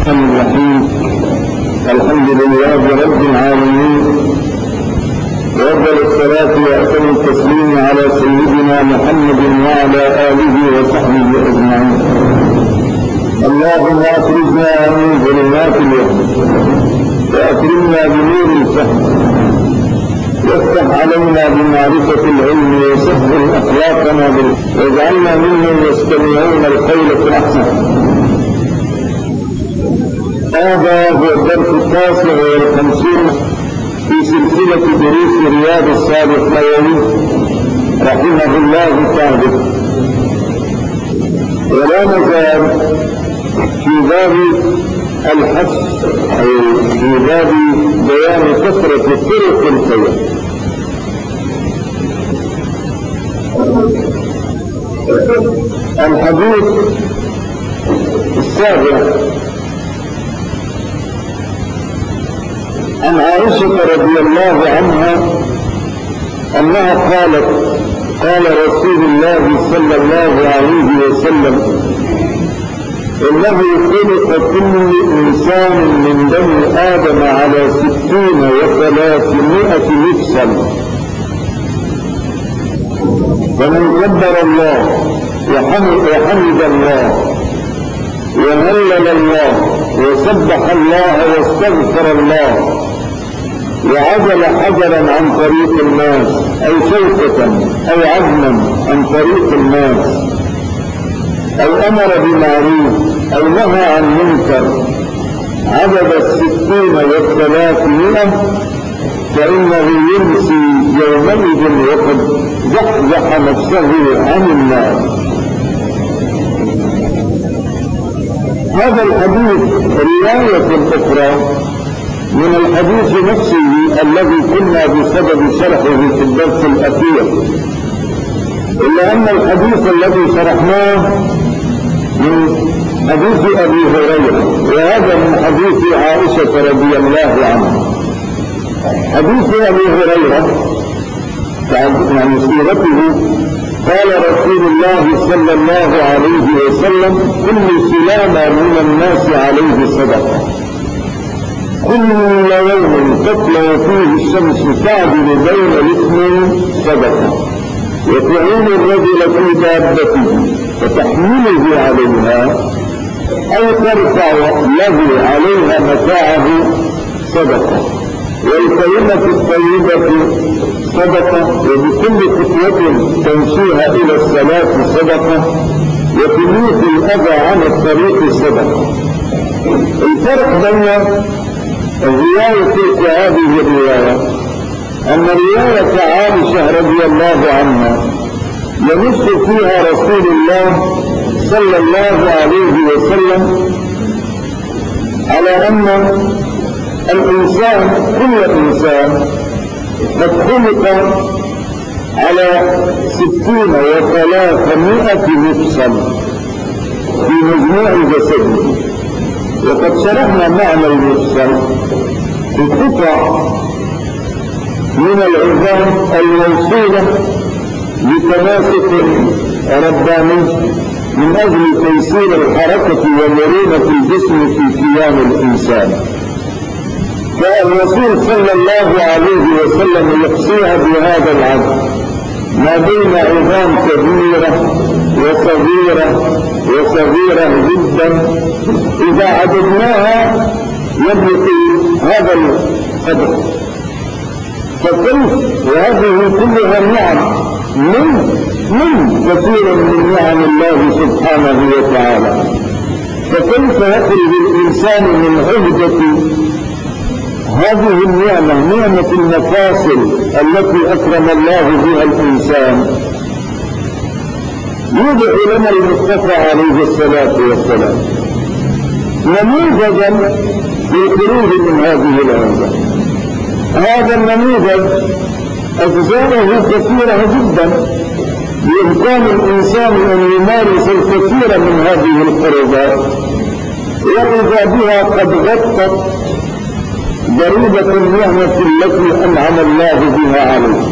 الرحمن الرحيم. الحمد لله رب العالمين، وأفضل الصلاة وأتم التسليم على سيدنا محمد وعلى آله وصحبه أجمعين. اللهم أخرجنا من ظلمات الوهم وأكرمنا بنور الفهم، وافتح علينا بمعرفة العلم وسهل أخلاقنا واجعلنا ممن يستمعون القول فأحسنه. هذا هو الدرس 59 في سلسلة دروس رياض الصالحين رحمه الله تعالى، ولا نزال في باب الحث أو في باب بيان كثرة طرق الخير. الحديث السابع عن عائشة رضي الله عنها أنها قالت: قال رسول الله صلى الله عليه وسلم: إنه خلق كل إنسان من بني آدم على 60 و300 مفصل، فمن كبر الله وحمد الله وهلل الله وسبح الله واستغفر الله وعزل حجرا عن طريق الناس أو شوكة أو عزما عن طريق الناس أو أمر بمعروف أو نهى عن منكر عدد 60 و300، فإنه يمسي يومئذ وقد زحزح نفسه عن النار. هذا الحديث رواية أخرى من الحديث نفسه الذي كنا بسبب شرحه في الدرس الأخير، إلا أن الحديث الذي شرحناه من حديث أبي هريرة، وهذا من حديث عائشة رضي الله عنها. حديث أبي هريرة يعني سيرته: قال رسول الله صلى الله عليه وسلم: كل سلامة من الناس عليه صدقة، كل يوم تطلع فيه الشمس تعدل بين الاثنين صدقة، وتعين الرجل في دابته وتحمله عليها أو ترفع له عليها متاعه صدقة، والكلمة الطيبة صدقة، وبكل خطوة تمشيها إلى الصلاة صدقة، وتميت الأذى عن الطريق صدقة. الفرق بين الرواية في هذه الرواية أن رواية عائشة رضي الله عنها ينص فيها رسول الله صلى الله عليه وسلم على أن الإنسان كل إنسان قد خلق على 60 و300 مفصل في مجموع جسده. وقد شرحنا معنى المفصل بقطع من العظام الموصولة بتناسق رباني من أجل تيسير الحركة ومرونة الجسم في قيام الإنسان. فالرسول صلى الله عليه وسلم يحصيها بهذا العدد ما بين عظام كبيرة وصغيرة وصغيرة جدا، إذا عددناها يبلغ هذا القدر. فكيف وهذه كلها نعم من كثير من نعم الله سبحانه وتعالى، فكيف يخرج الإنسان من عهدة هذه النعمة، نعمة المفاصل التي أكرم الله بها الإنسان؟ يوضع لنا المصطفى عليه الصلاة والسلام نموذجا للخروج من هذه العهدة. هذا النموذج أجزاؤه كثيرة جدا، بإمكان الإنسان أن يمارس الكثير من هذه القربات، وإذا بها قد غطت ضريبة النعمة التي أنعم الله بها عليه.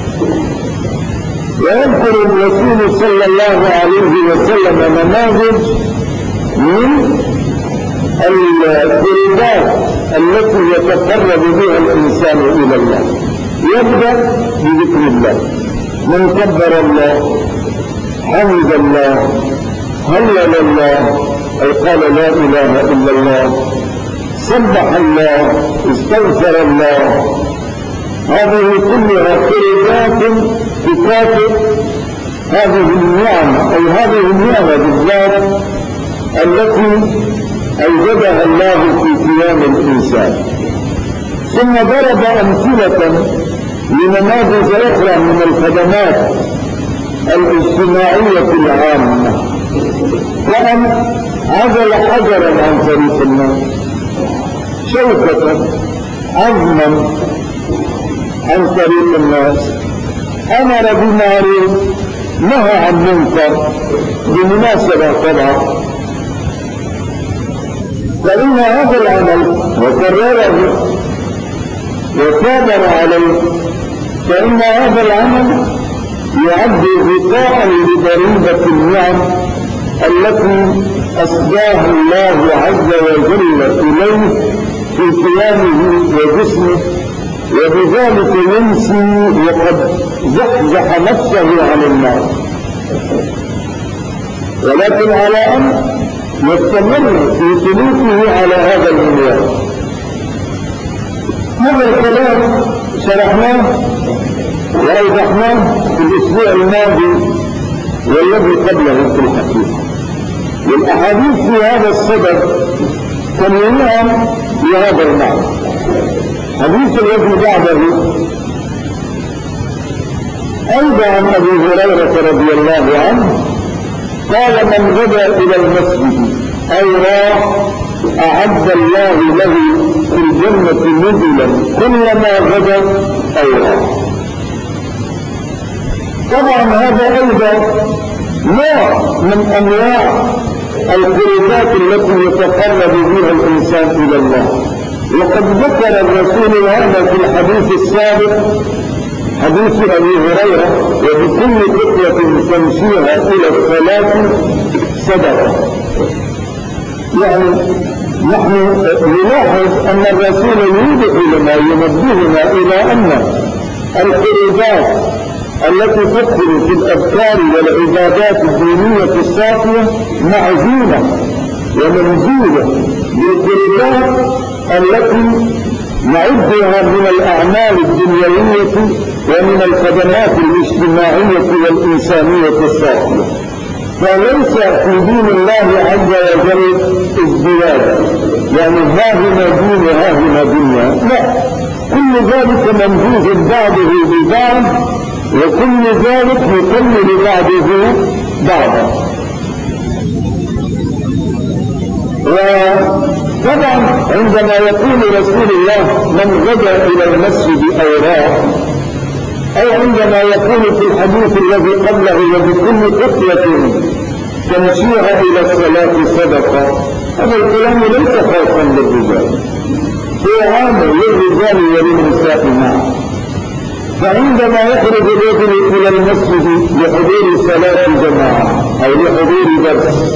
ويذكر الرسول صلى الله عليه وسلم نماذج من القربات التي يتقرب بها الإنسان إلى الله. يبدأ بذكر الله، من كبر الله، حمد الله، هلل الله أي قال لا إله إلا الله، سبح الله، استغفر الله. هذه كلها قربات تكافئ هذه النعمة أي هذه النعمة بالذات التي أوجدها الله في قيام الإنسان. ثم ضرب أمثلة لنماذج أخرى من الخدمات الاجتماعية العامة، وأن عزل حجرا عن طريق الناس، شوكة عظما عن طريق الناس، أمر بمعروف نهى عن منكر بمناسبة طبعا. فإن هذا العمل وكرره وثابر عليه، فإن هذا العمل يعد غطاء لضريبة النعم التي أسداها الله عز وجل إليه في قيامه وجسمه، وبذلك ينسي وقد زحزح نفسه عن النار. ولكن على أن يستمر في سلوكه على هذا المنوال. هذا الكلام شرحناه وأوضحناه في الأسبوع الماضي والذي قبله في الحقيقة، والأحاديث في هذا الصدد تنويها بهذا المعنى. الحديث الذي بعده أيضا عن أبي هريرة رضي الله عنه قال: من غدا إلى المسجد أو راح أعد الله له في الجنة نزلا كلما غدا أو راح. طبعا هذا أيضا نوع من أنواع القربات التي يتقرب بها الإنسان إلى الله. وقد ذكر الرسول هذا في الحديث السابق، حديث أبي هريرة: وبكل خطوة تمشيها إلى الصلاة صدقة. يعني نحن نلاحظ أن الرسول يوضحنا ينبهنا إلى أن القربات التي تدخل في الأذكار والعبادات الدينية الصافية معزولة ومنزولة بالقربات التي نعدها من الأعمال الدنيوية ومن الخدمات الاجتماعية والإنسانية الصافية. فليس في دين الله عز وجل ازدواج، يعني هاهنا دين وهاهنا دنيا، لا، كل ذلك منبوذ بعضه ببعض، وكل ذلك يكمل بعضه بعضا. وطبعا عندما يقول رسول الله: من غدا إلى المسجد أو راح، أي عندما يقول في الحديث الذي قبله: وبكل خطوة تمشيها إلى الصلاة صدقة، هذا الكلام ليس خاصا للرجال، هو عام للرجال وللنساء معا. فعندما يخرج الرجل إلى المسجد لحضور صلاة جماعة أو لحضور درس،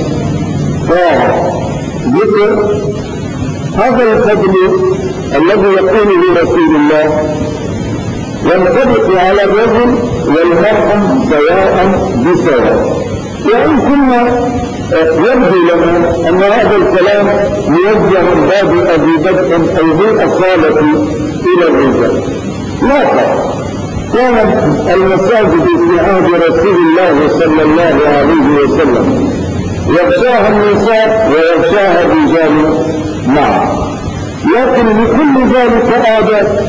فذكر هذا الفضل الذي يقوله رسول الله ينطبق على الرجل والمرأة سواء بسواء. وإن كنا يبدو لنا أن هذا الكلام موجه من باب أبي بكر أو بالأصالة إلى الرجال، لا فرق. كانت المساجد في عهد رسول الله صلى الله عليه وسلم يغشاها النساء ويغشاها الرجال معا، لكن لكل ذلك آداب.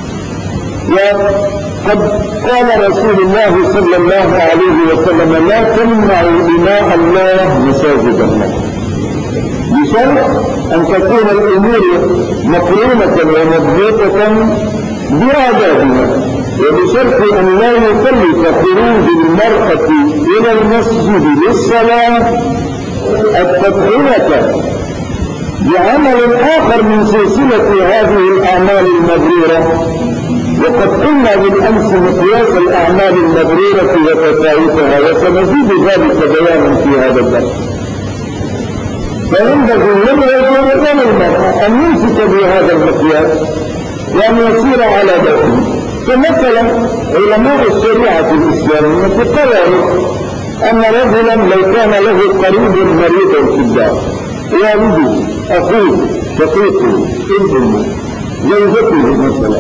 وقد قال رسول الله صلى الله عليه وسلم: لا تمنعوا إماء الله مساجد الله، بشرط أن تكون الأمور مقرونة ومضبوطة بآدابها، وبشرط أن لا يكلف خروج المرأة إلى المسجد للصلاة التضحية بعمل آخر من سلسلة هذه الأعمال المبرورة. وقد قلنا بالأمس مقياس الأعمال المبرورة وتفاوتها، وسنزيد ذلك بيانا في هذا الدرس. فينبغي للرجل أن يمسك بهذا المقياس وأن يسير على ذاته. فمثلا علماء الشريعة الإسلامية قرروا أن رجلا لو كان له قريب مريض في الدار، والده، أخوه، شقيقه، ابنه، زوجته مثلا،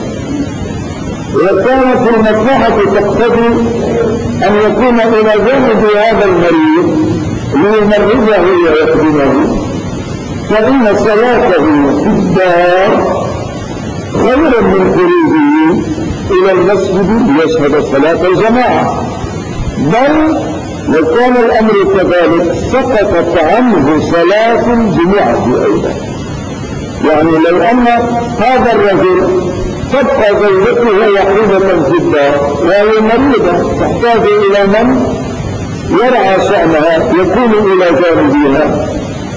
وكانت المصلحة تقتضي أن يكون إلى جانب هذا المريض ليمرضه ويخدمه، فإن صلاته في الدار خير من خروجه إلى المسجد ليشهد صلاة الجماعة. بل لو كان الأمر كذلك سقطت عنه صلاة الجمعة أيضا. يعني لو أن هذا الرجل تبقى زوجته وحيدة في الدار وهي مريضة تحتاج إلى من يرعى شأنها يكون إلى جانبها،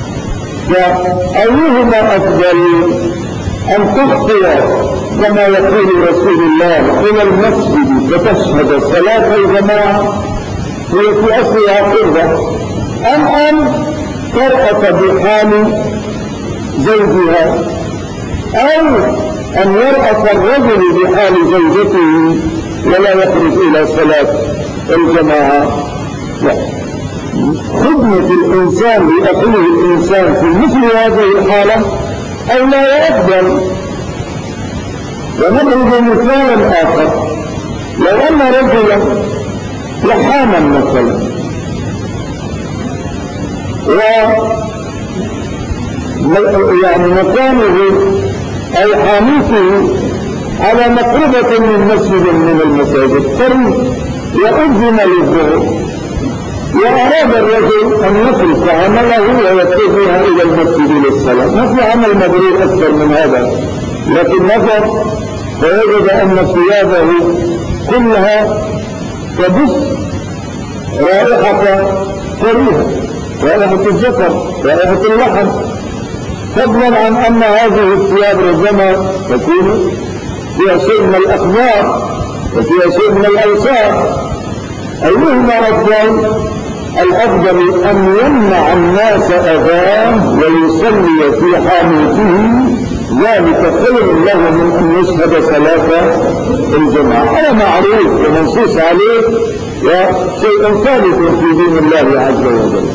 فأيهما أفضل أن تخطئ كما يقول رسول الله إلى المسجد فتشهد صلاة الجماعة هي في أصلها قربة، أن ترأس بحال زوجها، أو أن يرأس الرجل بحال زوجته ولا يخرج إلى صلاة الجماعة. لا. خدمة الإنسان لأخيه الإنسان في مثل هذه الحالة أو لا يفضل. ونضرب مثالا آخر، لو أن رجلا لحاما مثلا يعني مكانه أي حاميته على مقربة من مسجد من المساجد قريب وأذن للظهر، وأراد الرجل أن يترك عمله ويتجه إلى المسجد للصلاة. ما في عمل مبرور أكثر من هذا، لكن نظر فوجد أن ثيابه كلها تبث رائحة كريهة، رائحة الذكر، رائحة اللحم، فضلا عن أن هذه الثياب ربما تكون فيها شيء من الأخبار وفيها شيء من الأوساخ. أيهما أفضل؟ الأفضل أن يمنع الناس أذاه ويصلي في حاميته، ذلك خير له من أن يشهد صلاة الجماعة. هذا معروف ومنصوص عليه وشيء ثابت في دين الله عز وجل.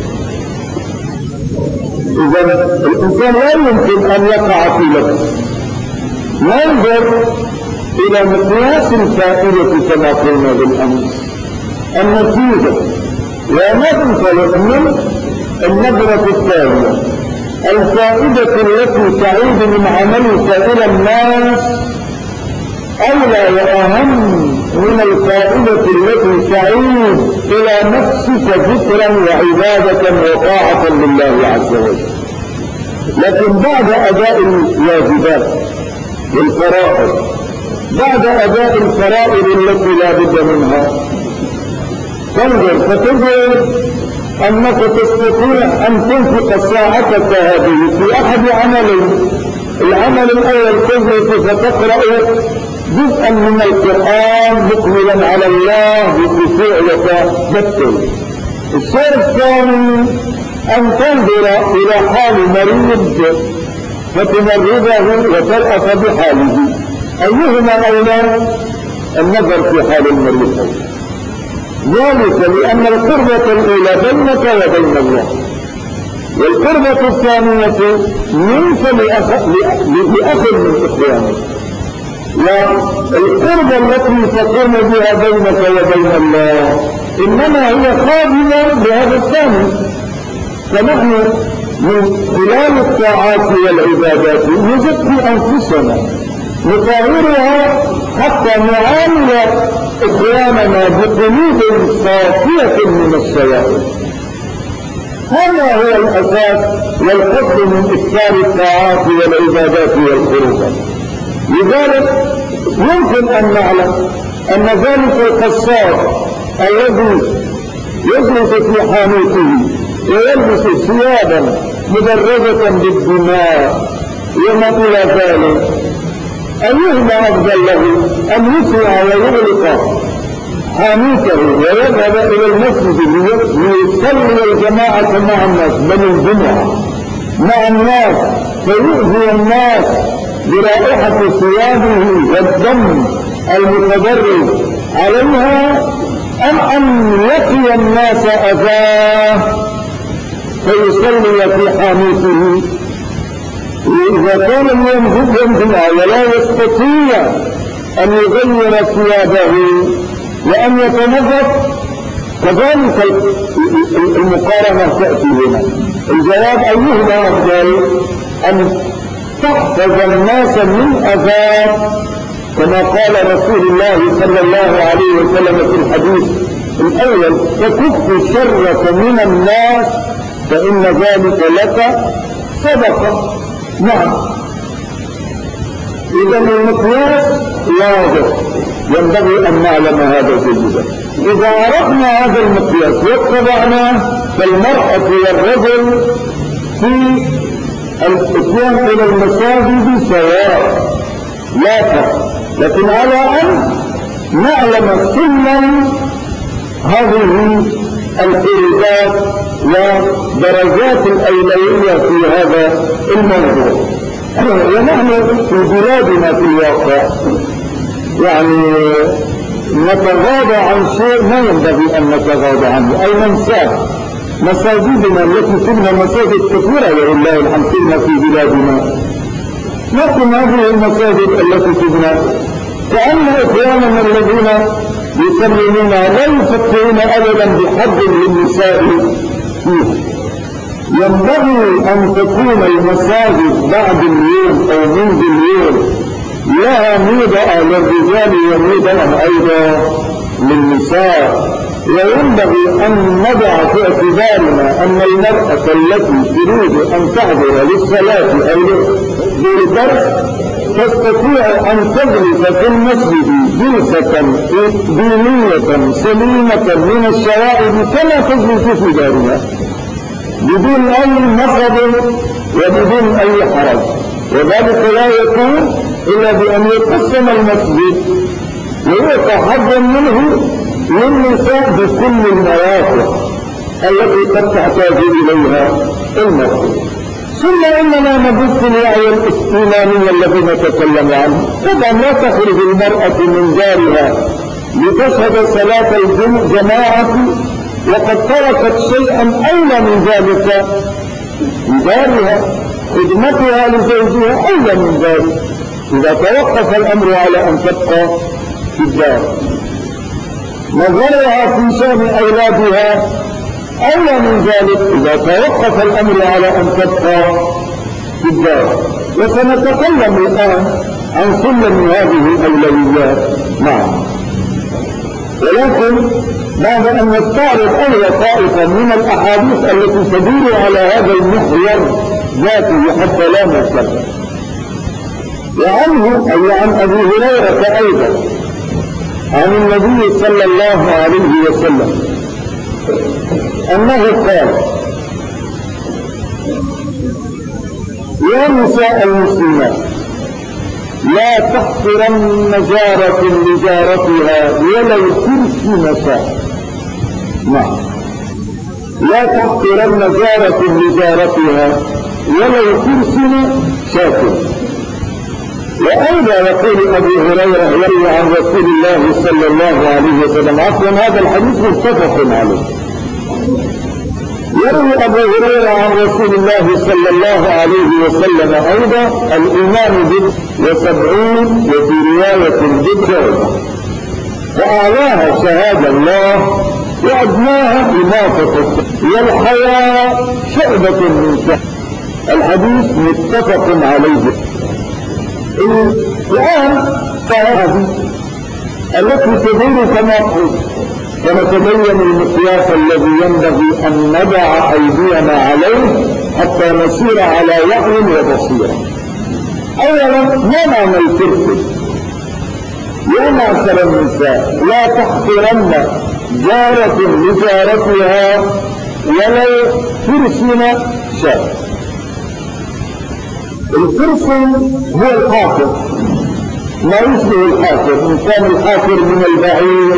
إذا الإنسان لا يمكن أن يقع في لبس. ننظر إلى مقياس الفائدة كما قلنا بالأمس، النتيجة، وننطلق من النظرة الثانية، الفائدة التي تعود من عملك إلى الناس أولى وأهم من الفائدة التي تعود إلى نفسك ذكرا وعبادة وطاعة لله عز وجل. لكن بعد أداء الواجبات والفرائض، بعد أداء الفرائض التي لا بد منها، تنظر فتجد أنك تستطيع أن تنفق ساعتك هذه في أحد عملين. العمل الأول تجلس فتقرأ جزءا من القرآن مقبلا على الله بخشوع وتبتل. الشيء الثاني أن تنظر إلى حال مريض فتمرضه وترأس بحاله. أيهما أولى؟ النظر في حال المريض، ذلك لأن القربة الأولى بينك وبين الله، والقربة الثانية منك لأخ من إخوانك. والقربة التي تقوم بها بينك وبين الله إنما هي خادمة بهذا الثاني. فنحن من خلال الطاعات والعبادات نزكي أنفسنا نطهرها حتى نعامل إخواننا بقلوب صافية من الشوائب. هذا هو الأساس والقصد من إكثار الطاعات والعبادات والقربات. لذلك يمكن أن نعلم أن ذلك القصاب الذي يجلس في حانوته ويلبس ثيابا مدرجة بالدماء وما إلى ذلك، أيهما أفضل له أن يسرع ويغلق حانوته ويذهب إلى المسجد ليصلي الجماعة مع الناس بل الجمعة مع الناس فيؤذي الناس برائحة ثيابه والدم المتدرج عليها، أم أن يقي الناس أذاه فيصلي في حانوته؟ إذا كان ينزل ولا يستطيع أن يغير ثيابه وأن يتنظف، كذلك المقارنة تأتي هنا. الجواب أيهما أفضل؟ أن تحفظ الناس من أذى، كما قال رسول الله صلى الله عليه وسلم في الحديث الأول: تكف الشر من الناس فإن ذلك لك صدقة. نعم، إذا المقياس واضح، ينبغي أن نعلم هذا جيدا. إذا عرفنا هذا المقياس واتبعناه، فالمرأة والرجل في الاتيان إلى المساجد سواء لا فرق، لكن على أن نعلم سنا هذه الحركات ودرجات الأولوية في هذا الموضوع. ونحن في بلادنا في الواقع يعني نتغاضى عن شيء ما ينبغي أن نتغاضى عنه، أي ننساه. مساجدنا التي كنا مساجد كثيرة ولله الحمد كنا في بلادنا، لكن هذه المساجد التي كنا كأن إخواننا الذين يسلمون لا يفكرون أبدا بحد للنساء فيها. ينبغي أن تكون المساجد بعد اليوم أو منذ اليوم لها ميضة للرجال وميضة أيضا للنساء، وينبغي أن نضع في اعتبارنا أن المرأة التي تريد أن تحضر للصلاة أو للدرس تستطيع أن تجلس في المسجد جلسة دينية سليمة من الشوائب كما تجلس في دارها بدون أي نصب وبدون أي حرج. وذلك لا يكون إلا بأن يقسم المسجد ويعطى حظا منه للنساء بكل المرافق التي قد تحتاج إليها المسجد. ثم إننا نبث الوعي الإسلامي الذي نتكلم عنه. طبعا لا تخرج المرأة من دارها لتشهد صلاة الجماعة وقد تركت شيئا أولى من ذلك في دارها، خدمتها لزوجها أولى من ذلك إذا توقف الأمر على أن تبقى في الدار، نظرها في شأن أولادها أولى من ذلك إذا توقف الأمر على أن تبقى في الدار. وسنتكلم الآن عن كل من هذه الأولويات معا، ولكن بعد أن نستعرض أول طائفة من الأحاديث التي تدور على هذا المحور ذاته حتى لا نتكلم. وعنه أي عن أبي هريرة أيضا عن النبي صلى الله عليه وسلم أنه قال: يا نساء المسلمات لا تحقرن جارة لجارتها ولو ترسم شاة. نعم، لا تحقرن جارة لجارتها ولو ترسم شاة. وأيضا يقول أبو هريرة يروي عن رسول الله صلى الله عليه وسلم، عفوا هذا الحديث متفق عليه، يروي أبو هريرة عن رسول الله صلى الله عليه وسلم أيضا: الإيمان ب70 وفي رواية ب90، وأعلاها شهادة الله وأدناها إماطة والحياء شعبة من شعب. الحديث متفق عليه. الآن فهذه التي تدور كما قلت، ونتبين المقياس الذي ينبغي أن نضع أيدينا عليه حتى نسير على وعي وبصيرة. أولا، ما معنى الفرق؟ يا معشر النساء لا تحقرن جارة لجارتها ولو ترسم شاة. الفرسن هو الحافر، ما يشبه الحافر، إن كان الحافر من البعير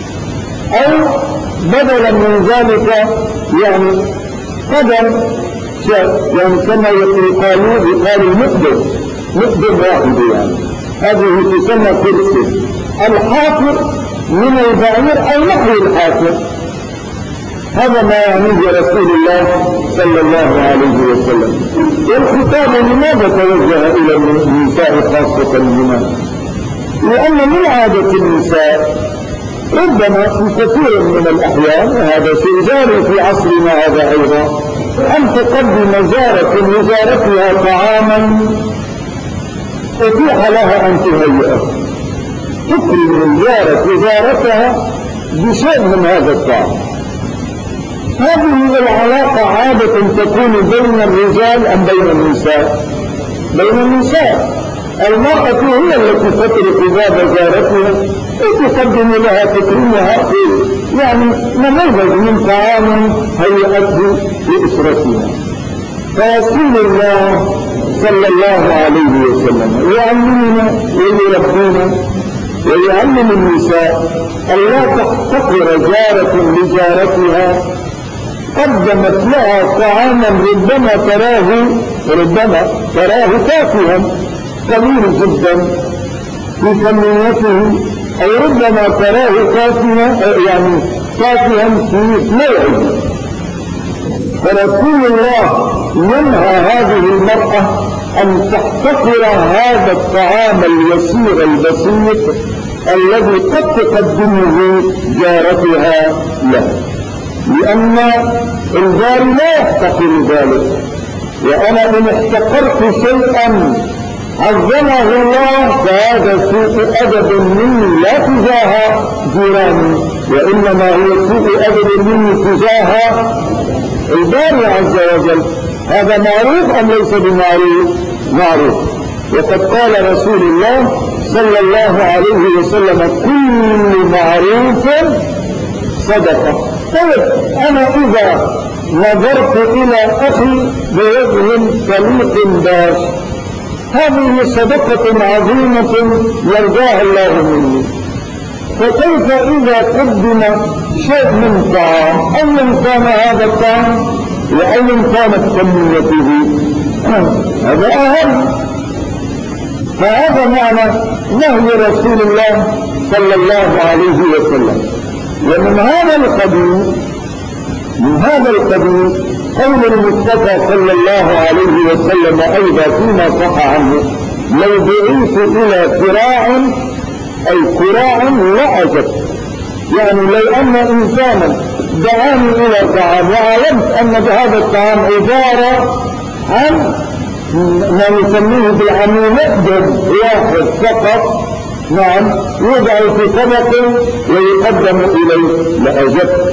أو بدلا من ذلك يعني قدم يعني كما يقال المقدم واحد يعني، هذه تسمى كرسي. الحافر من البعير أو نحو الحافر، هذا ما يعنيه رسول الله صلى الله عليه وسلم. والخطاب لماذا توجه إلى النساء خاصة هنا؟ لأن من عادة النساء ربما في كثير من الأحيان، وهذا شيء جاري في عصرنا هذا أيضا، أن تقدم جارة لجارتها طعاما أتيح لها أن تهيئه، تكرم الجارة جارتها بشيء من هذا الطعام. هذه العلاقة عادة تكون بين الرجال أم بين النساء؟ بين النساء. المرأة هي التي تترك باب جارتها وتقدم لها تكريمها يعني نموذج من طعام هيئته لأسرتها. فرسول الله صلى الله عليه وسلم يعلمنا ويربينا ويعلم النساء ألا تحتقر جارة لجارتها قدمت لها طعاما ربما تراه تافها قليل جدا في كميته، أو ربما تراه تافها في موعده. فرسول الله ينهى هذه المرأة أن تحتقر هذا الطعام اليسير البسيط الذي قد تقدمه جارتها له، لأن الجار لا يحتقر ذلك. وأنا إن احتقرت شيئا عظمه الله فهذا سوء أدب مني لا تجاه جيراني، وإنما هو سوء أدب مني تجاه الباري عز وجل. هذا معروف أم ليس بمعروف؟ معروف. وقد قال رسول الله صلى الله عليه وسلم كل معروف صدقة. طيب أنا إذا نظرت إلى أخي بوجه طليق باش، هذه صدقة عظيمة يرجاها الله مني. فكيف إذا قدم شيء من طعام أيا كان هذا الطعام وأيا كانت كميته، هذا أهم. فهذا معنى نهي رسول الله صلى الله عليه وسلم. ومن هذا القبيل قول المصطفى صلى الله عليه وسلم أيضا فيما صح عنه: لو دعيت إلى كراع لأجبت. يعني لو أن إنسانا دعاني إلى طعام وعلمت أن هذا الطعام عبارة عن ما يسميه بالعموم مقدم واحد فقط، نعم، يوضع في طبق ويقدم إليه لأجبت،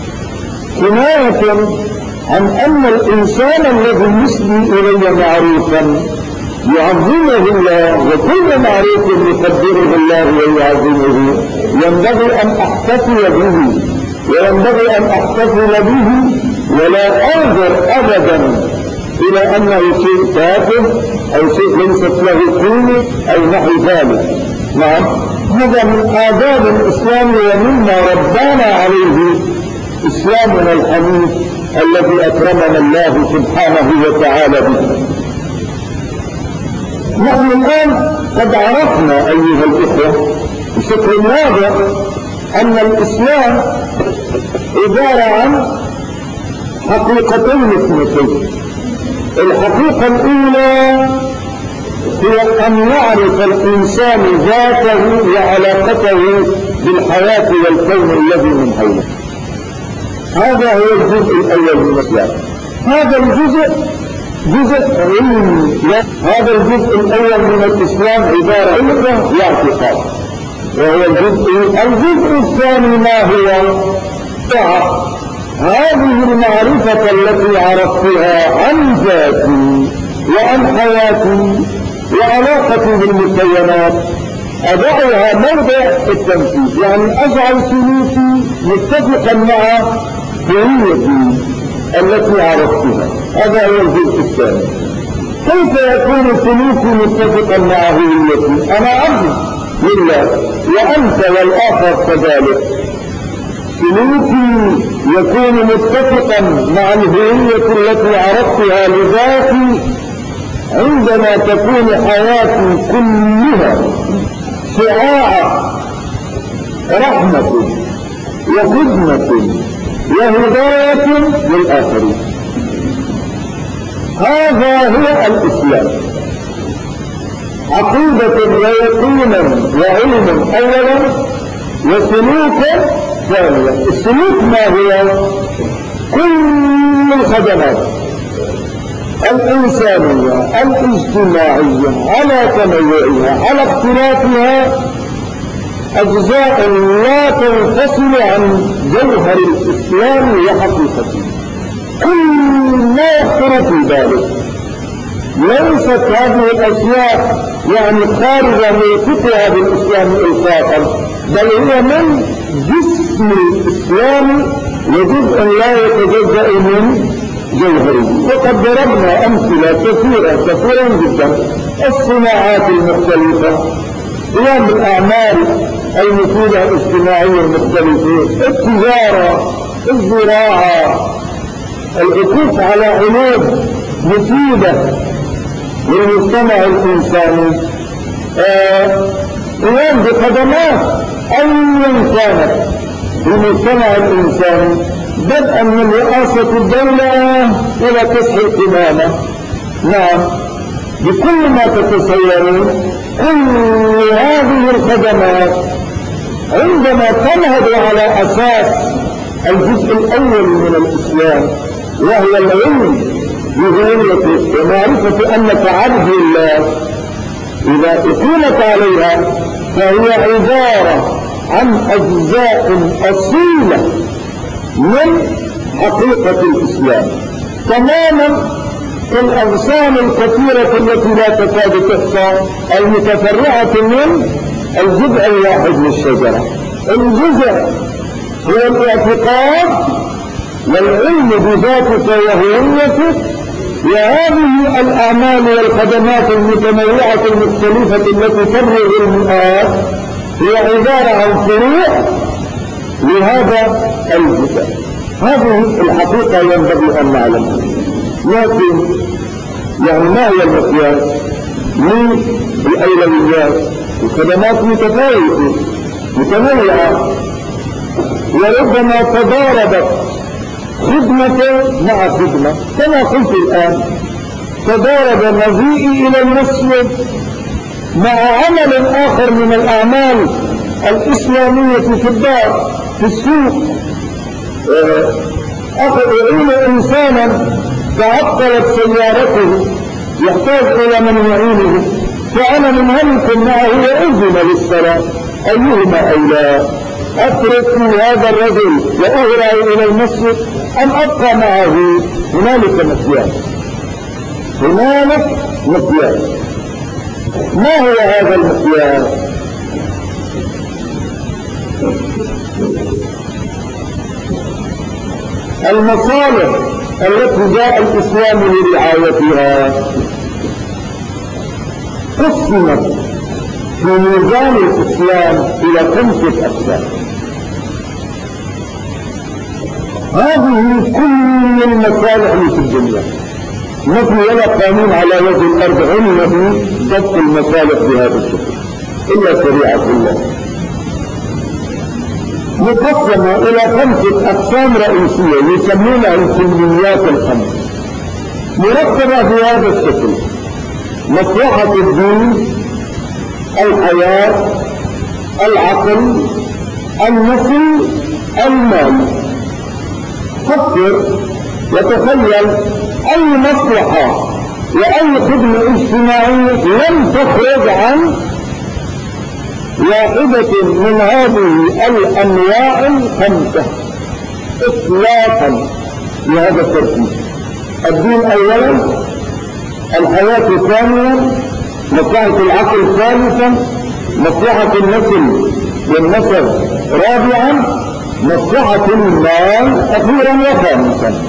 كناية عن أن الإنسان الذي يسدي إلي معروفا يعظمه الله، وكل معروف يقدره الله ويعظمه، ينبغي أن أحتفل به وينبغي أن أحتفل به، ولا أنظر أبدا إلى أنه شيء تافه أو شيء ليست له قيمة أو نحو ذلك. نعم، هذا من آداب الإسلام ومما ربنا عليه إسلامنا الحنيف الذي أكرمنا الله سبحانه وتعالى به. نحن الآن قد عرفنا أيها الإخوة بشكل واضح أن الإسلام عبارة عن حقيقتين اثنتين. الحقيقة الأولى هي أن يعرف الإنسان ذاته وعلاقته بالحياة والكون الذي من حوله. هذا هو الجزء الأول من الإسلام. هذا الجزء جزء علمي. هذا الجزء الأول من الإسلام عبارة عن علم واعتقاد، وهو الجزء الثاني ما هو هذه المعرفة التي عرفتها عن ذاتي وعن حياتي وعلاقتي بالمكونات أضعها موضع التنفيذ، يعني أجعل سلوكي متفقا مع هويتي التي عرفتها. هذا هو الجزء الثاني. كيف يكون سلوكي متفقا مع هويتي؟ أنا عبد لله وأنت والآخر كذلك. سلوكي يكون متفقا مع الهوية التي عرفتها لذاتي عندما تكون حياتي كلها شعاع رحمة وخدمة وهداية للآخرين. هذا هو الإسلام، عقيدة ويقينا وعلما أولا وسلوكا ثانيا. السلوك ما هو؟ كل الخدمات الإنسانية الاجتماعية على تنوعها على اختلافها أجزاء لا تنفصل عن جوهر الإسلام وحقيقته. كل ما يخطر في ذلك ليست هذه الأشياء يعني خارجة من فقهها بالإسلام إطلاقا، بل هي من جسم الإسلام وجزء لا يتجزأ من جوهره. وقد ضربنا أمثلة كثيرة جدا: الصناعات المختلفة، قيام بالأعمال المفيدة الاجتماعية المختلفة، التجارة، الزراعة، الوقوف على علوم مفيدة للمجتمع الإنساني، قيام بخدمات أيا كانت في المجتمع الإنساني، بدءا من رئاسة الدولة إلى كسح القمامة. نعم، بكل ما تتصورون. كل هذه الخدمات عندما تنهض على أساس الجزء الأول من الإسلام وهو العلم بهويته ومعرفة أنك عبد الله، إذا أقيمت عليها فهي عبارة عن أجزاء أصيلة من حقيقة الإسلام، تماما كالأغصان الكثيرة التي لا تكاد تحصى المتفرعة من الجزء الواحد للشجرة. الجزء هو الاعتقاد والعلم بذاتك وهويتك، وهذه الأعمال والخدمات المتنوعة المختلفة التي تبلغ المئات هي عبارة عن فروع لهذا الجزء. هذه الحقيقة ينبغي أن نعلمها. لكن يعني ما هي المقياس من الأولويات؟ الخدمات متفاوتة متنوعة، وربما تضاربت خدمة مع خدمة. كما قلت الآن، تضارب مجيئي إلى المسجد مع عمل آخر من الأعمال الإسلامية في الدار في السوق. أعين إنسانا تعطلت سيارته يحتاج إلى من يعينه، فأنا منهمك معه وأذن للصلاة، أيهما أولى؟ أترك هذا الرجل وأهرع إلى المسجد أم أبقى معه؟ هنالك مقياس، هنالك مقياس. ما هو هذا المقياس؟ المصالح التي جاء الإسلام لرعايتها قسمت في ميزان الإسلام إلى 5 أقسام. هذه كل المصالح اللي في الدنيا، ما في ولا قانون على وجه الأرض علم بضبط المصالح بهذا الشكل إلا شريعة الله، مقسمة إلى 5 أقسام رئيسية يسمونها الكليات ال5، مرتبة بهذا الشكل: مصلحة الدين، الحياة، العقل، النسل، المال. فكر وتخيل أي مصلحة وأي خدمة اجتماعية لم تخرج عن واحدة من هذه الأنواع ال5 إطلاقا بهذا الترتيب: الدين أولا، الحياة ثانيا، مصلحة العقل ثالثا، مصلحة النسل والنسب رابعا، مصلحة المال أخيرا وخامسا.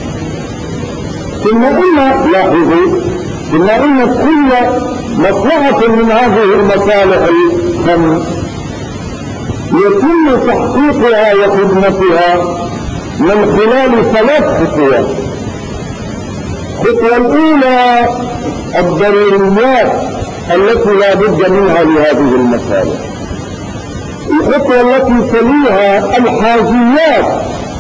ثم إن لاحظوا ثم إن كل مصلحة من هذه المصالح ال5 يتم تحقيقها وخدمتها من خلال 3 خطوات. الخطوة الأولى الضروريات التي لا بد منها لهذه المسائل. الخطوة التي تليها الحاجيات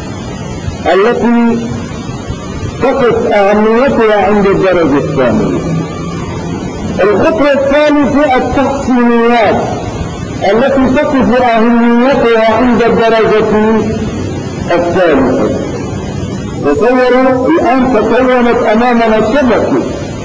التي تقف أهميتها عند الدرجة الثانية. الخطوة الثالثة التحسينيات التي تقف أهميتها عند الدرجة الثالثة. تصوروا الآن تكونت أمامنا شبكة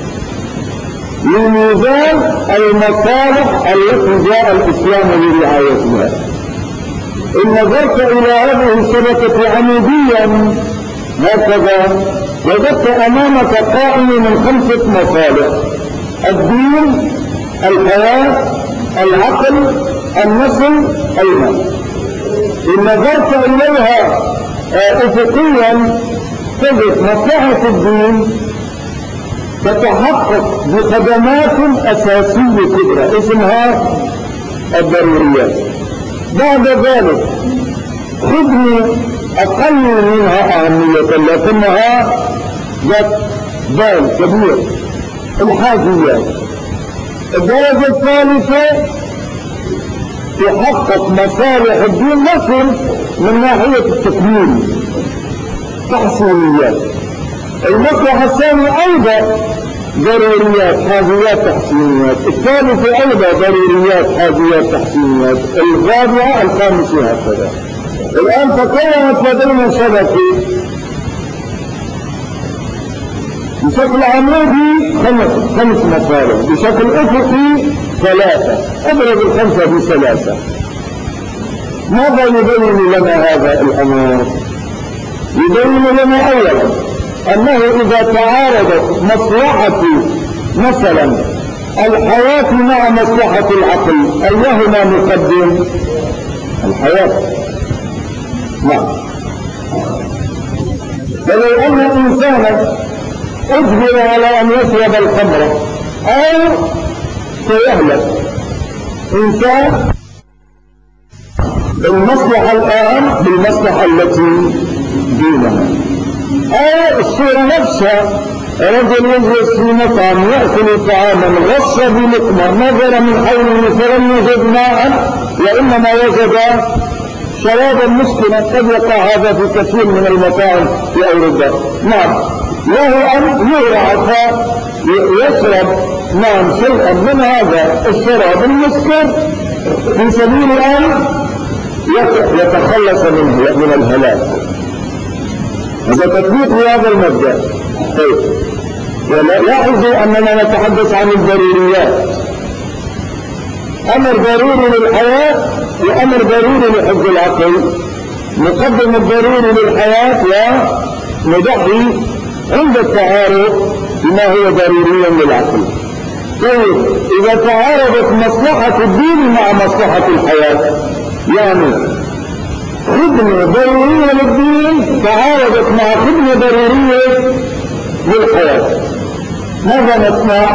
لميزان المصالح التي جاء الإسلام برعايتها. إن نظرت إلى هذه الشبكة عموديا هكذا وجدت أمامك قائمة من 5 مصالح: الدين، الحياة، العقل، النسل، المال. إن نظرت إليها أفقيا تجد مصلحة الدين تتحقق بخدمات أساسية كبرى اسمها الضروريات. بعد ذلك خدمة أقل منها أهمية لكنها ذات بال كبير: الحاجيات. الدرجة الثالثة تحقق مصالح الدين نصل من ناحية التكوين، تحسينيات. المصلحة الثانية أيضا ضروريات، حاجيات، تحسينيات. الثالثة أيضا ضروريات، حاجيات، تحسينيات. الرابعة، الخامسة هكذا. الآن تكونت لدينا شبكة بشكل عمودي 5 مصالح، بشكل أفقي 3. أضرب 5 ب3. ماذا يبين لنا هذا الأمر؟ يبين لنا أولا أنه إذا تعارضت مصلحة مثلا الحياة مع مصلحة العقل أيهما نقدم؟ الحياة. نعم. فلو أن إنسانا أجبر على أن يشرب الخمر أو سيهلك، إنسان بالمصلحة الآن بالمصلحة التي دونها. أو الصورة نفسها: رجل يجلس في مطعم يأكل طعاما غص بلقمة، نظر من حوله فلم يجد ماء وإنما وجد شرابا مسكنا. قد يقع هذا في كثير من المطاعم في أوروبا. نعم، له أن يهرع فيشرب شيئا من هذا الشراب المسكر في سبيل أن يتخلص منه من الهلاك. هذا تطبيق لهذا المبدأ. طيب، ولاحظوا أننا نتحدث عن الضروريات. أمر ضروري للحياة وأمر ضروري لحفظ العقل. نقدم الضروري للحياة ونضحي عند التعارض بما هو ضروري للعقل. طيب، إذا تعارضت مصلحة الدين مع مصلحة الحياة، يعني خدمة ضرورية للدين تعارضت مع خدمة ضرورية للحياة، ماذا نصنع؟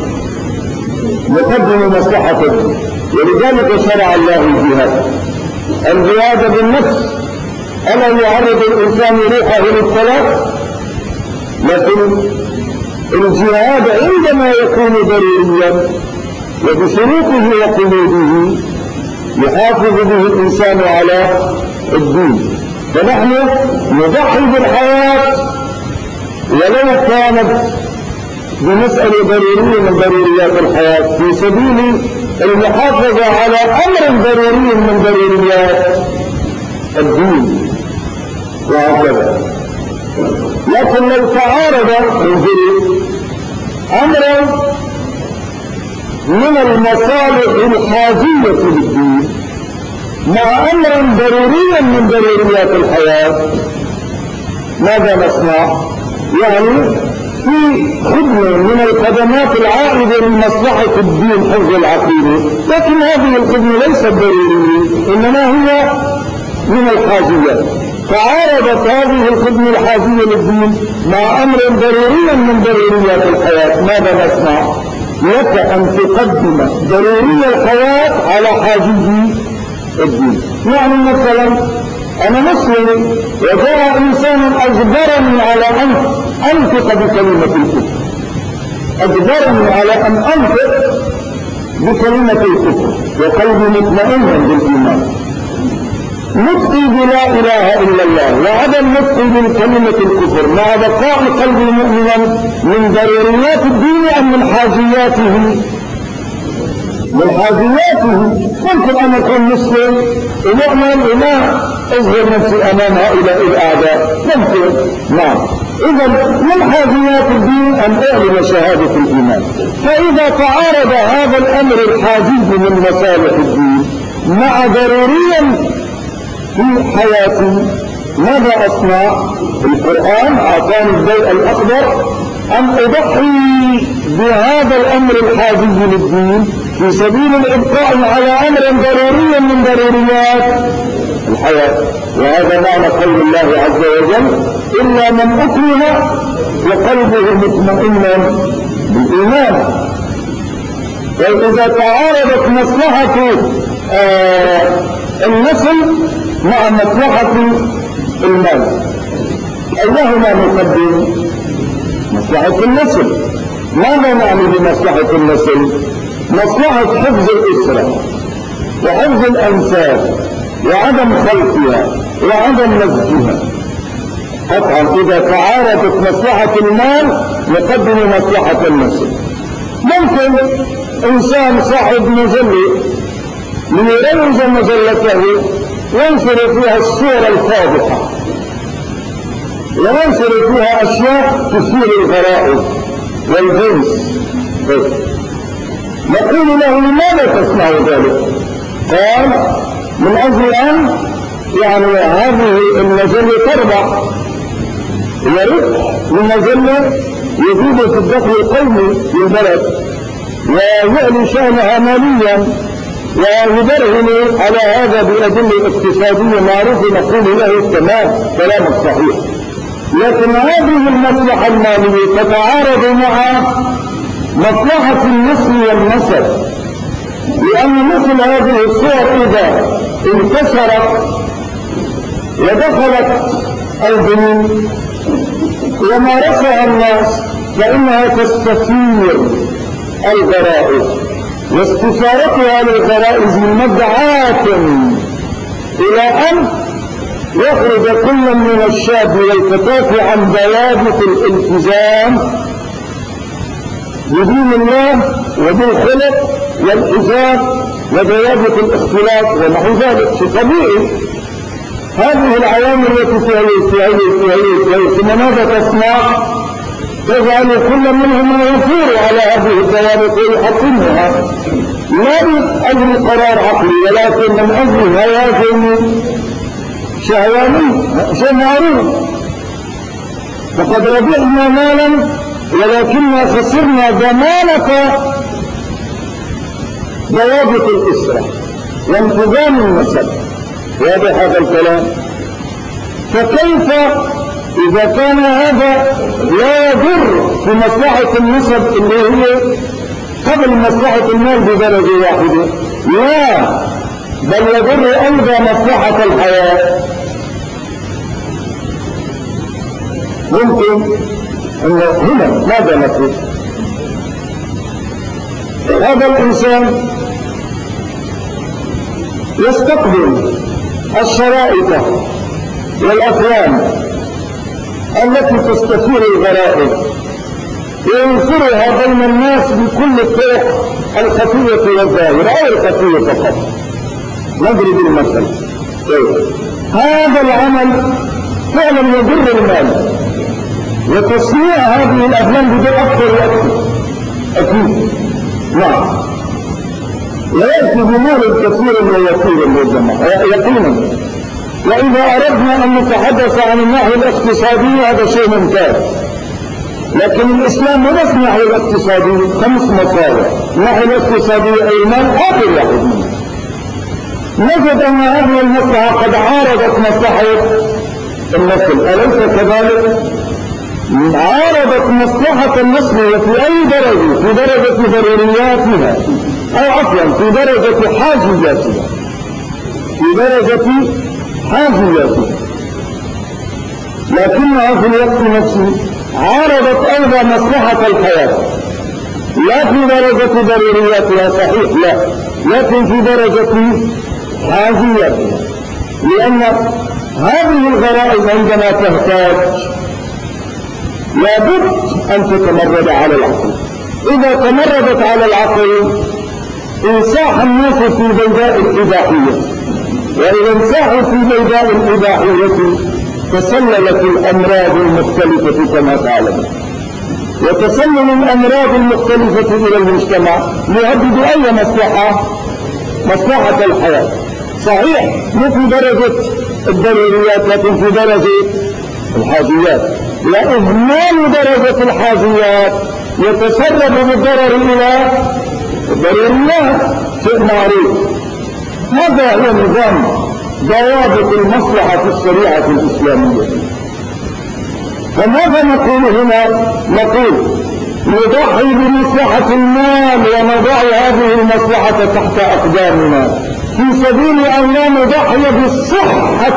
نقدم مصلحة الدين. ولذلك شرع الله الجهاد. الجهاد بالنفس. ألا يعرض الإنسان روحه للطلاق؟ لكن الجهاد عندما يكون ضروريا وبشروطه وقيوده يحافظ به الإنسان على الدين. فنحن نضحي بالحياة ولو كانت بمسألة ضرورية من ضروريات الحياة في سبيل المحافظة على أمر ضروري من ضروريات الدين وهكذا. لكن لو تعارض أمر من المصالح الحاجية للدين مع أمر ضروري من ضروريات الحياة، ماذا نصنع؟ يعني في خدمة من الخدمات العائدة لمصلحة الدين حفظ العقيدة، لكن هذه الخدمة ليست ضرورية إنما هي من الحاجيات. تعارضت هذه الخدمة الحاجية للدين مع أمر ضروري من ضروريات الحياة، ماذا نصنع؟ لك أن تقدم ضروري الحياة على حاجي الدين. يعني مثلا أنا مسلم وجاء إنسان أجبرني على أن أنطق بكلمة الكفر، أجبرني على أن أنطق بكلمة الكفر وقلبي مطمئن بالإيمان، نطقي بلا إله إلا الله وعدم نطقي بكلمة الكفر مع بقاء قلبي مؤمنا من ضروريات الدين أم من حاجياته؟ من حاجياته. ممكن أن أكون مسلم ومؤمن وما أظهر نفسي أمام هؤلاء الأعداء، ممكن. نعم. إذا من حاجيات الدين أن أعلن شهادة الإيمان. فإذا تعارض هذا الأمر الحاجز من مصالح الدين مع ضروريا في حياتي، ماذا أصنع؟ القرآن أعطاني الضوء الأخضر أن أضحي بهذا الأمر الحاجز للدين في سبيل الإبقاء على أمر ضروري من ضروريات الحياة. وهذا معنى قول الله عز وجل: إلا من أكره وقلبه مطمئن بالإيمان. وإذا تعارضت مصلحة النسل مع مصلحة المال، أيهما نقدم؟ مصلحة النسل. ماذا نعني بمصلحة النسل؟ مصلحة حفظ الأسرة وحفظ الأنساب وعدم خلقها وعدم نسجها. قطعا إذا تعارضت مصلحة المال نقدم مصلحة النسل. ممكن إنسان صاحب مجلة ليروج مجلته ينشر فيها الصور الفاضحة وينشر فيها أشياء تثير الغرائز والجنس، نقول له: لماذا تصنع ذلك؟ قال: من أجل أن هذه المجلة تربح، وربح المجلة يزيد في الدخل القومي للبلد ويعلي شأنها ماليا ويبرهن على هذا بأدلة اقتصادية معروفة نقول له تمام كلام صحيح. لكن هذه المصلحة المالية تتعارض مع مصلحة النسل والنسب، لأن مثل هذه الصور إذا انتشرت ودخلت البيوت ومارسها الناس فإنها تستثير الغرائز، واستثارتها للغرائز مدعاة إلى أن يخرج كل من الشاب والفتاة عن ضوابط الالتزام بدين الله وبالخلق والحجاب وضوابط الاختلاط ونحو ذلك. شيء طبيعي. هذه العوامل التي تعيش ثم ماذا تصنع؟ تجعل كل منهما يثور على هذه الضوابط ويحطمها، لا من أجل قرار عقلي ولكن من أجل هياج شهواني، شيء معروف. فقد ربحنا مالا ولكننا خسرنا ضمانة ضوابط الأسرة وانتظام النسب. واضح هذا الكلام؟ فكيف إذا كان هذا لا يضر في مصلحة النسب اللي هي قبل مصلحة المال بدرجة واحدة؟ لا، بل يضر أيضا مصلحة الحياة. ممكن أن هنا ماذا نقول؟ هذا الإنسان يستقبل الشرائط والأفلام التي تستثير الغرائز وينشرها بين الناس بكل الطرق الخفية والظاهرة أو الخفية فقط. نضرب المثل. هذا العمل فعلا يضر المال، وتصنيع هذه الأفلام بدون أكثر وأكثر أكيد. نعم، ويأتي بمال كثير ويسير للجماعة يقينا. وإذا أردنا أن نتحدث عن الناحية الاقتصادية هذا شيء ممتاز، لكن الإسلام ما بس الناحية الاقتصادية 5 مصالح. الناحية الاقتصادية المال آخر واحد منه. نجد أن هذه المصلحة قد عارضت مصلحة النسل، أليس كذلك؟ عارضت مصلحة النسل وفي أي درجة؟ في درجة ضرورياتها، أو عفوا في درجة حاجياتها، في درجة حاجية، لكنها في الوقت نفسه عارضت أيضا مصلحة الحياة، لا في درجة ضرورياتها صحيح، لا، لكن في درجة حاجيتها، لأن هذه الغرائز عندما تحتاج لابد أن تتمرد على العقل. إذا تمردت على العقل انساح الناس في بيداء الإباحية، وإذا انساحوا في بيداء الإباحية تسللت الأمراض المختلفة كما تعلم، وتسلل الأمراض المختلفة إلى المجتمع يهدد أي مصلحة الحياة. صحيح مو في درجة الضروريات لكن في درجة الحاجيات، وإهمال درجة الحاجيات يتسرب بالضرر إلى الضروريات، شيء معروف. هذا هو نظام ضوابط المصلحة في الشريعة الإسلامية. فماذا نقول هنا؟ نقول نضحي بمصلحة المال ونضع هذه المصلحة تحت أقدامنا في سبيل أن لا نضحي بالصحة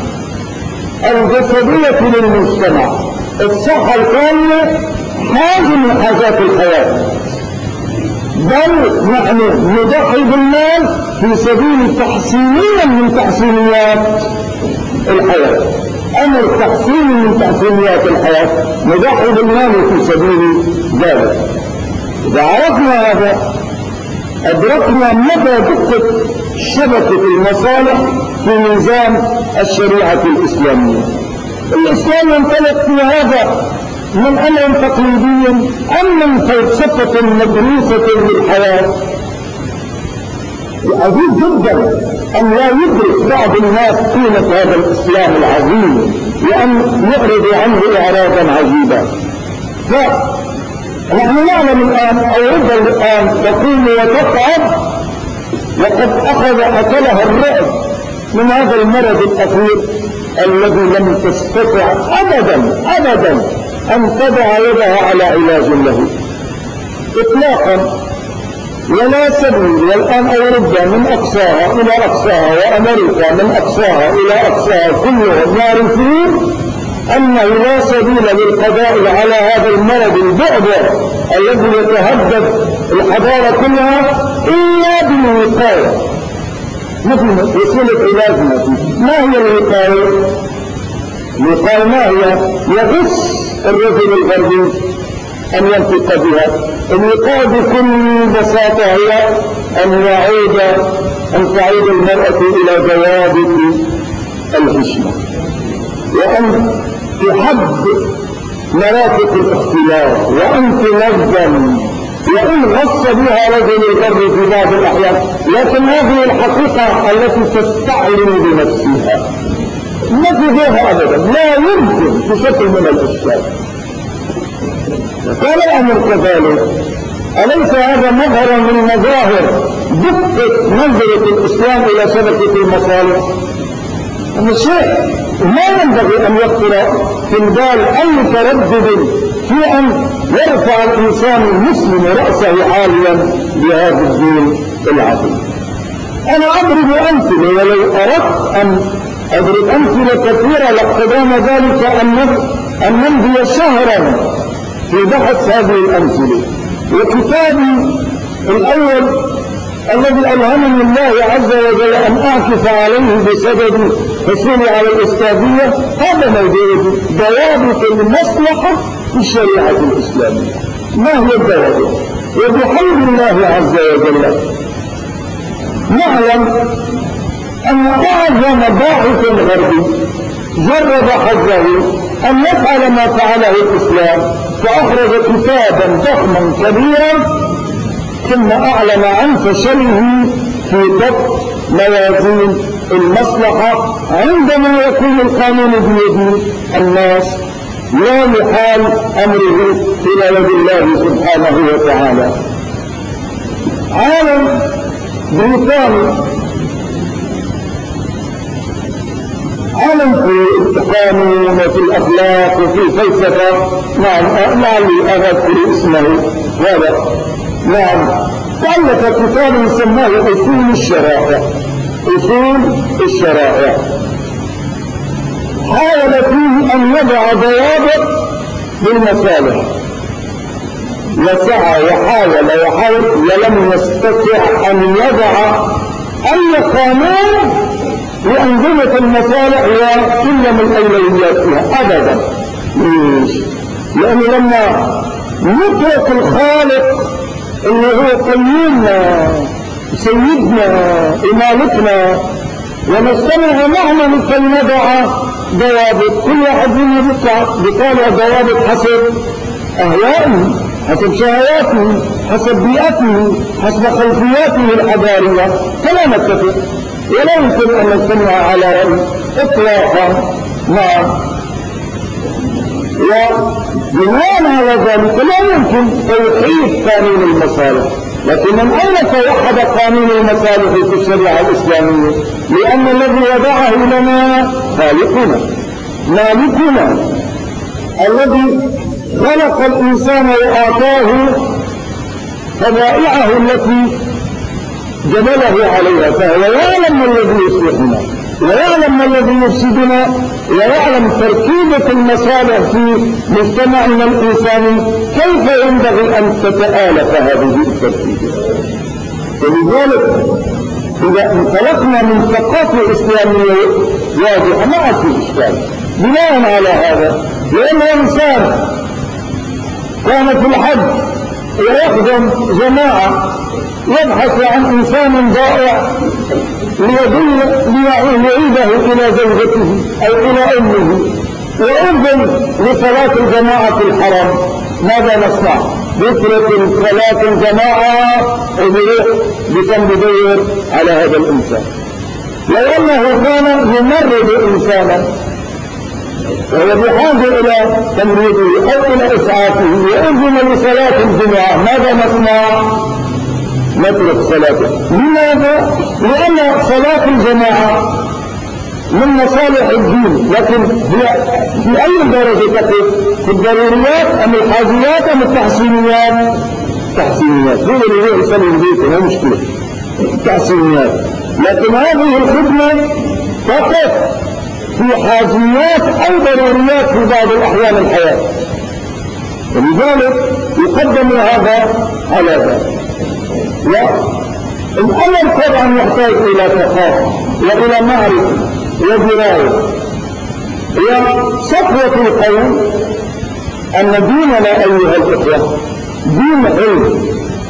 الجسدية للمجتمع. الصحة الكاملة حاجة من حاجات الحياة، بل نحن نضحي بالمال في سبيل تحسينيا من تحسينيات الحياة، أمر تحسين من تحسينيات الحياة نضحي بالمال في سبيل ذلك. إذا عرفنا هذا أدركنا مدى دقة شبكة المصالح في نظام الشريعة الإسلامية. الإسلام ينطلق في هذا من أمر تقليدي أم من فلسفة مدروسة للحياة. عجيب جدا أن لا يدرك بعض الناس قيمة هذا الإسلام العظيم وأن يعرض عنه إعراضا عجيبا. فنحن نعلم الآن أوروبا الآن تقوم وتتعب وقد أكلها الرعب من هذا المرض الأخير الذي لم تستطع أبدا أن تضع يدها على علاج له إطلاقا ولا سبيل. والآن أوروبا من أقصاها إلى أقصاها وأمريكا من أقصاها إلى أقصاها كلهم يعرفون أنه لا سبيل للقضاء على هذا المرض البعبع الذي يتهدد الحضارة كلها إلا بالوقاية. مثل وسيلة علاج ما هي الوقاية؟ الوقاية ما هي؟ يغص الرجل الغربي أن ينطق بها. الوقاية بكل بساطة هي أن تعود المرأة إلى ضوابط الحشمة وأن تحد مرافق الاختلاف وأن تنظم، وإن غص بها رجل الغرب في بعض الأحيان، لكن هذه الحقيقة التي تستعلن بنفسها ما في غيرها أبدا، لا يمكن بشكل من الأشكال. وكان الأمر كذلك. أليس هذا مظهرا من مظاهر دقة نظرة الإسلام إلى شبكة المصالح؟ الشيء ما ينبغي أن يخطر في البال أي تردد في أن يرفع الإنسان المسلم رأسه عاليا بهذا الدين العظيم. أنا أضرب أمثلة، ولو أردت أن أضرب أمثلة كثيرة لاقتضانا ذلك أن نمضي شهرا في بحث هذه الأمثلة. وكتابي الأول الذي ألهمني الله عز وجل أن أعكف عليه بسبب حصولي على الأستاذية هذا موضوع ضوابط المصلحة في الشريعة الإسلامية. ما هي الضوابط؟ وبحمد الله عز وجل نعلم أن معظم باحث غربي جرب حظه أن يفعل ما فعله الإسلام، فأخرج كتابا ضخما كبيرا ثم أعلن عن فشله في ضبط موازين المصلحة عندما يكون القانون بيد الناس لا يحال أمره إلى يد الله سبحانه وتعالى. عالم بريطاني عالم في القانون وفي الأخلاق وفي الفلسفة، نعم لعلي أذكر اسمه هذا، نعم تألف كتاب سماه أصول الشرائع. حاول فيه أن يضع ضوابط للمصالح، وسعى وحاول ولم يستطع أن يضع أي قانون لأنظمة المصالح وسلم الأولويات فيها أبدا. ليش؟ لأنه لما نترك الخالق اللي هو قيمنا سيدنا ومالكنا ونستمع معنا لكي نضع ضوابط، كل واحد منا بيطالع ضوابط حسب أهوائه، حسب شهواته، حسب بيئته، حسب خلفياته الحضارية، فلا نتفق ولا يمكن أن نجتمع على رأي إطلاقا. نعم، وبناء على ذلك لا يمكن توحيد قانون المصالح. لكن من أين توحد قانون المصالح في الشريعة الإسلامية؟ لأن الذي وضعه لنا خالقنا مالكنا الذي خلق الإنسان وآتاه طبائعه التي جبله عليها، فهو يعلم ما الذي يصلحنا ويعلم ما الذي يفسدنا ويعلم تركيبة المصالح في مجتمعنا الإنساني كيف ينبغي أن تتآلف هذه التركيبة. ولذلك إذا انطلقنا من ثقافة إسلامية واضحة ما في إشكال بناء على هذا، لأن الإنسان كان في الحج ويخدم جماعة يبحث عن إنسان ضائع ليعيده إلى زوجته أو إلى أمه، وأذن لصلاة الجماعة في الحرم، ماذا نصنع؟ يترك صلاة الجماعة ويروح بدور على هذا الإنسان. لو أنه كان يمرض إنسانا وهو بحاجة إلى تمريضه أو إلى إسعافه وأذن لصلاة الجماعة، ماذا نصنع؟ نترك صلاته. لماذا؟ لأن صلاة الجماعة من مصالح الدين، لكن هي في أي درجة تقف؟ في الضروريات أم الحاجيات أم التحسينيات؟ تحسينيات. هو اللي هو يصلي البيت لا مشكلة، تحسينيات. لكن هذه الخدمة تقف في حاجيات أو ضروريات في بعض الأحيان الحياة، ولذلك يقدم هذا على ذلك. والأمر طبعا يحتاج إلى ثقافة وإلى معرفة ودراية. وصفوة القول أن ديننا أيها الإخوة دين علم،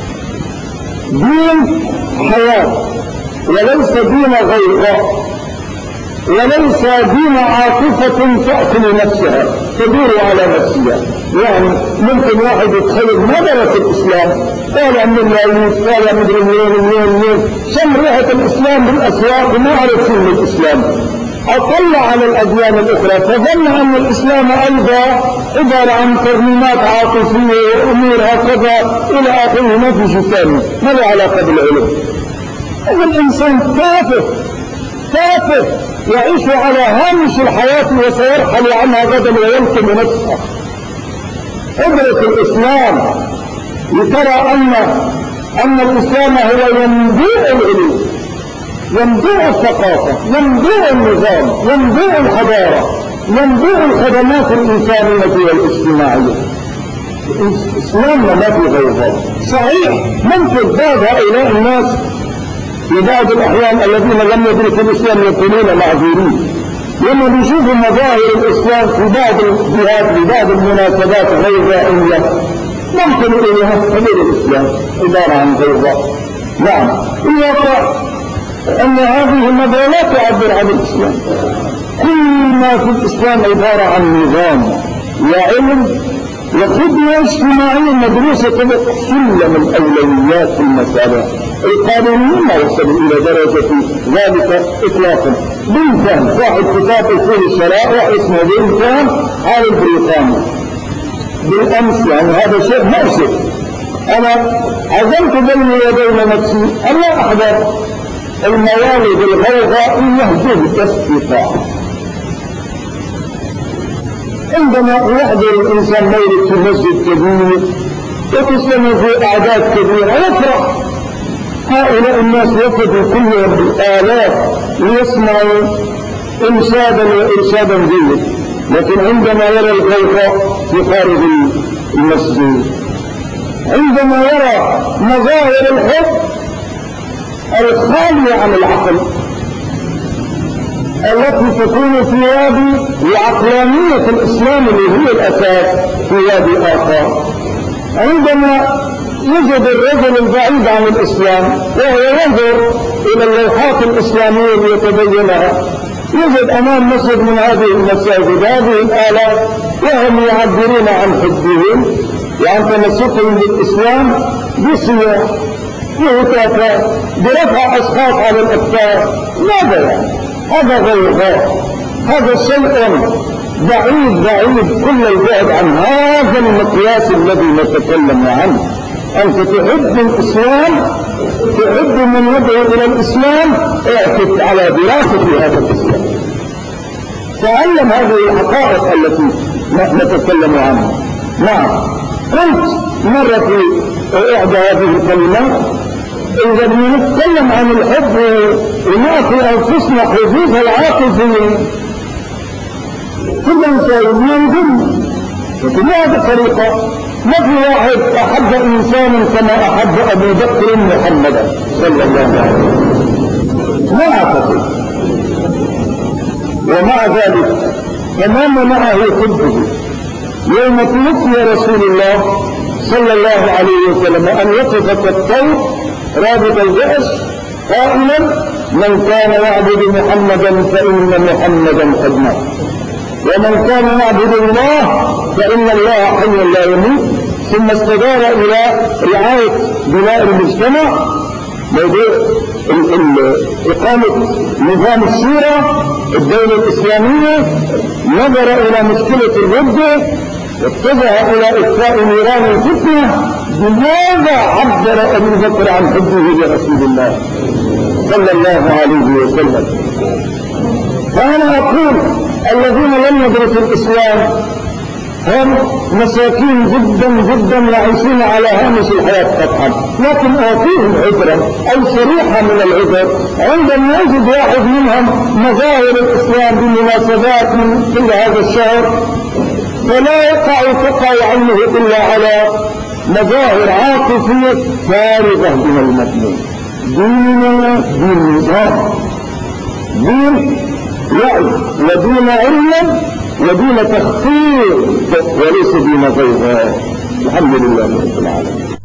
دين حياة، وليس دين غيظاء، وليس دين عاطفة تأكل نفسها تدور على نفسها. يعني ممكن واحد يتخيل ما درس الإسلام، قال من اللايوس، قال مدري مين شم ريحة الإسلام بالأسواق وما عرف شيء من الإسلام، أطلع على الأديان الأخرى فظن أن الإسلام أيضا عبارة عن ترميمات عاطفية وأمور هكذا إلى آخره، ما في شيء ثاني، ما له علاقة بالعلم. هذا الإنسان تافه يعيش على هامش الحياة وسيرحل عنها غدا ويلتم نفسه. ادرك الإسلام لترى أن الإسلام هو ينبوع العلوم، ينبوع الثقافة، ينبوع النظام، ينبوع الحضارة، ينبوع الخدمات الإنسانية والاجتماعية. إسلامنا ما في غيره. صحيح ممكن بعض هؤلاء الناس في بعض الأحيان الذين لم يدركوا الإسلام يكونون معذورين، لما بيشوفوا مظاهر الإسلام في بعض الجهات ببعض المناسبات غيظائية ممكن إليها غير الإسلام عبارة عن غيظاء. نعم، الواقع أن هذه النظرة لا تعبر عن الإسلام. كل ما في الإسلام عبارة عن نظام وعلم وخدمة اجتماعية مدروسة طبق سلم الأولويات في المسألة. القانونيين ما وصلوا إلى درجة ذلك إطلاقا. بنتان صاحب كتاب أصول الشرائع اسمه بنتان على البريطاني بالأمس، يعني هذا شيء مؤسف. أنا عزمت بيني وبين نفسي أن لا أحضر الموالد الغوغائية باستطاعة. عندما يحضر الإنسان مولد في مسجد كبير وتسلم في أعداد كبيرة يفرح. هؤلاء الناس وفدوا كلهم بالآلاف ليسمعوا إرشادا وإرشادا جيد، لكن عندما يرى الغوغاء في خارج المسجد، عندما يرى مظاهر الحب الخالية عن العقل التي تكون في وادي العقلانية الإسلام اللي هي الأساس في وادي آخر، عندما يجد الرجل البعيد عن الإسلام وهو ينظر إلى اللوحات الإسلامية ليتبينها، يجد أمام مسجد من هذه المساجد هذه الآلاف وهم يعبرون عن حبهم وعن تمسكهم بالإسلام بصيغ بهتافات برفع أسقاط على الأكفار. ماذا يعني؟ هذا غيظاء، هذا شيء بعيد كل البعد عن هذا المقياس الذي نتكلم عنه. أنت تحب الإسلام، تحب من يدعو إلى الإسلام، اعكف على دراسة هذا الإسلام، تعلم هذه الحقائق التي نتكلم عنها. نعم، قلت مرة في إحدى هذه الكلمات إذا بنتكلم عن الحب ونعطي أنفسنا حدود العاطفية كل إنسان ينظم بهذه الطريقة. ما في واحد أحب إنسانا كما أحب أبو بكر محمدا صلى الله عليه وسلم، ما أعتقد. ومع ذلك تمام معه حبه. يوم توفي رسول الله صلى الله عليه وسلم أن يقف كالطير رابط الرأس قائلا من كان يعبد محمدا فإن محمدا قد مات، ومن كان يعبد الله فإن الله حي لا يموت. ثم استدار إلى رعاية بناء المجتمع، إقامة نظام الشورى الدولة الإسلامية، نظر إلى مشكلة الردة واتجه إلى إطفاء نيران الفتنة. بماذا عبر أبو بكر عن حبه لرسول الله صلى الله عليه وسلم؟ فأنا أقول الذين لم يدرسوا الإسلام هم مساكين جدا يعيشون على هامش الحياة قطعا، لكن آتيهم عذرا أو شريحة من العذر عندما يجد واحد منهم مظاهر الإسلام بمناسبات من كل هذا الشهر، فلا تقع عينه إلا على مظاهر عاطفية فارغة من المضمون. ديننا دين نظام، دين وعي، ودين علم، ودين تخطيط، وليس دين غيظاء. الحمد لله رب العالمين.